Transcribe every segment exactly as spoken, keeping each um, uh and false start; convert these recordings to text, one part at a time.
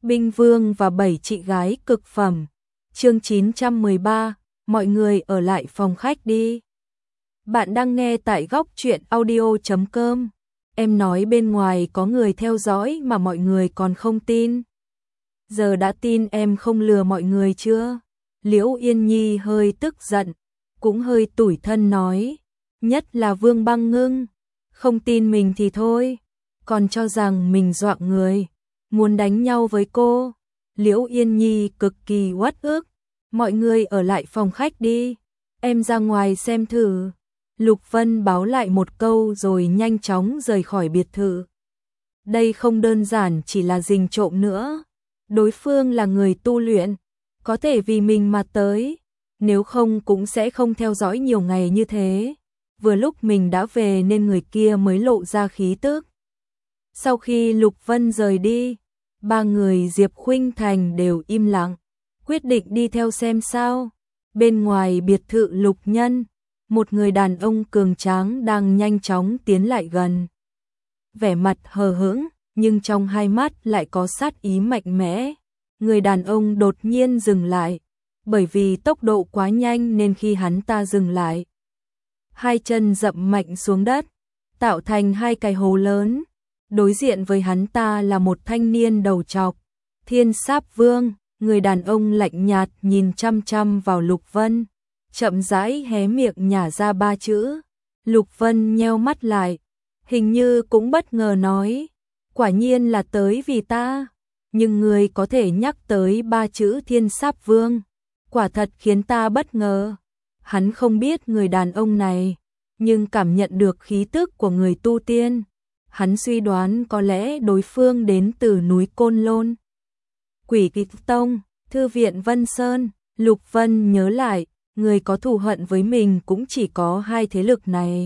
Binh Vương và bảy chị gái cực phẩm. Chương chín trăm mười ba, mọi người ở lại phòng khách đi. Bạn đang nghe tại góc truyện audio chấm com. Em nói bên ngoài có người theo dõi mà mọi người còn không tin. Giờ đã tin em không lừa mọi người chưa? Liễu Yên Nhi hơi tức giận, cũng hơi tủi thân nói, nhất là Vương Băng Ngưng, không tin mình thì thôi, còn cho rằng mình dọa người, muốn đánh nhau với cô. Liễu Yên Nhi cực kỳ uất ức, mọi người ở lại phòng khách đi, em ra ngoài xem thử. Lục Vân báo lại một câu rồi nhanh chóng rời khỏi biệt thự. Đây không đơn giản chỉ là rình trộm nữa, đối phương là người tu luyện, có thể vì mình mà tới, nếu không cũng sẽ không theo dõi nhiều ngày như thế. Vừa lúc mình đã về nên người kia mới lộ ra khí tức. Sau khi Lục Vân rời đi, ba người Diệp Khuynh Thành đều im lặng, quyết định đi theo xem sao. Bên ngoài biệt thự Lục Nhân, một người đàn ông cường tráng đang nhanh chóng tiến lại gần. Vẻ mặt hờ hững, nhưng trong hai mắt lại có sát ý mạnh mẽ. Người đàn ông đột nhiên dừng lại, bởi vì tốc độ quá nhanh nên khi hắn ta dừng lại, hai chân dậm mạnh xuống đất, tạo thành hai cái hố lớn. Đối diện với hắn ta là một thanh niên đầu trọc, Thiên Sáp Vương. Người đàn ông lạnh nhạt nhìn chăm chăm vào Lục Vân, chậm rãi hé miệng nhả ra ba chữ. Lục Vân nheo mắt lại, hình như cũng bất ngờ nói, quả nhiên là tới vì ta, nhưng người có thể nhắc tới ba chữ Thiên Sáp Vương, quả thật khiến ta bất ngờ. Hắn không biết người đàn ông này, nhưng cảm nhận được khí tức của người tu tiên. Hắn suy đoán có lẽ đối phương đến từ núi Côn Lôn, Quỷ Kịch Tông, Thư viện Vân Sơn. Lục Vân nhớ lại, người có thù hận với mình cũng chỉ có hai thế lực này.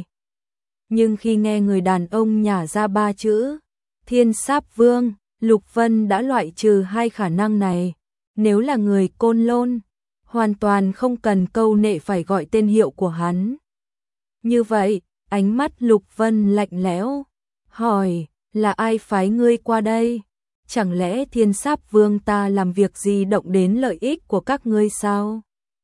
Nhưng khi nghe người đàn ông nhả ra ba chữ Thiên Sáp Vương, Lục Vân đã loại trừ hai khả năng này. Nếu là người Côn Lôn, hoàn toàn không cần câu nệ phải gọi tên hiệu của hắn. Như vậy, ánh mắt Lục Vân lạnh lẽo, hỏi, là ai phái ngươi qua đây? Chẳng lẽ Thiên Sáp Vương ta làm việc gì động đến lợi ích của các ngươi sao?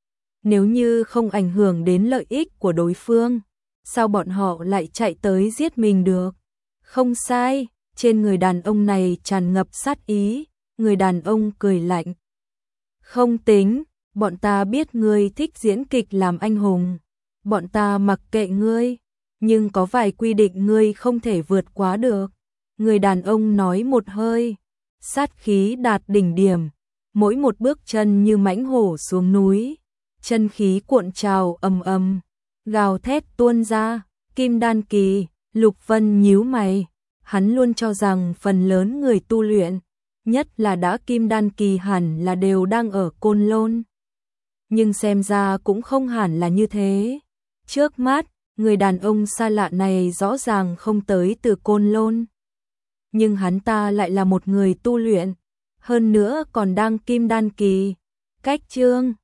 Nếu như không ảnh hưởng đến lợi ích của đối phương, sao bọn họ lại chạy tới giết mình được? Không sai, trên người đàn ông này tràn ngập sát ý. Người đàn ông cười lạnh, không tính, bọn ta biết ngươi thích diễn kịch làm anh hùng, bọn ta mặc kệ ngươi, nhưng có vài quy định ngươi không thể vượt quá được. Người đàn ông nói một hơi, sát khí đạt đỉnh điểm, mỗi một bước chân như mãnh hổ xuống núi, chân khí cuộn trào ầm ầm, gào thét tuôn ra. Kim đan kỳ. Lục Vân nhíu mày, hắn luôn cho rằng phần lớn người tu luyện, nhất là đã kim đan kỳ hẳn là đều đang ở Côn Lôn. Nhưng xem ra cũng không hẳn là như thế. Trước mắt, người đàn ông xa lạ này rõ ràng không tới từ Côn Lôn, nhưng hắn ta lại là một người tu luyện, hơn nữa còn đang kim đan kỳ. Cách Trương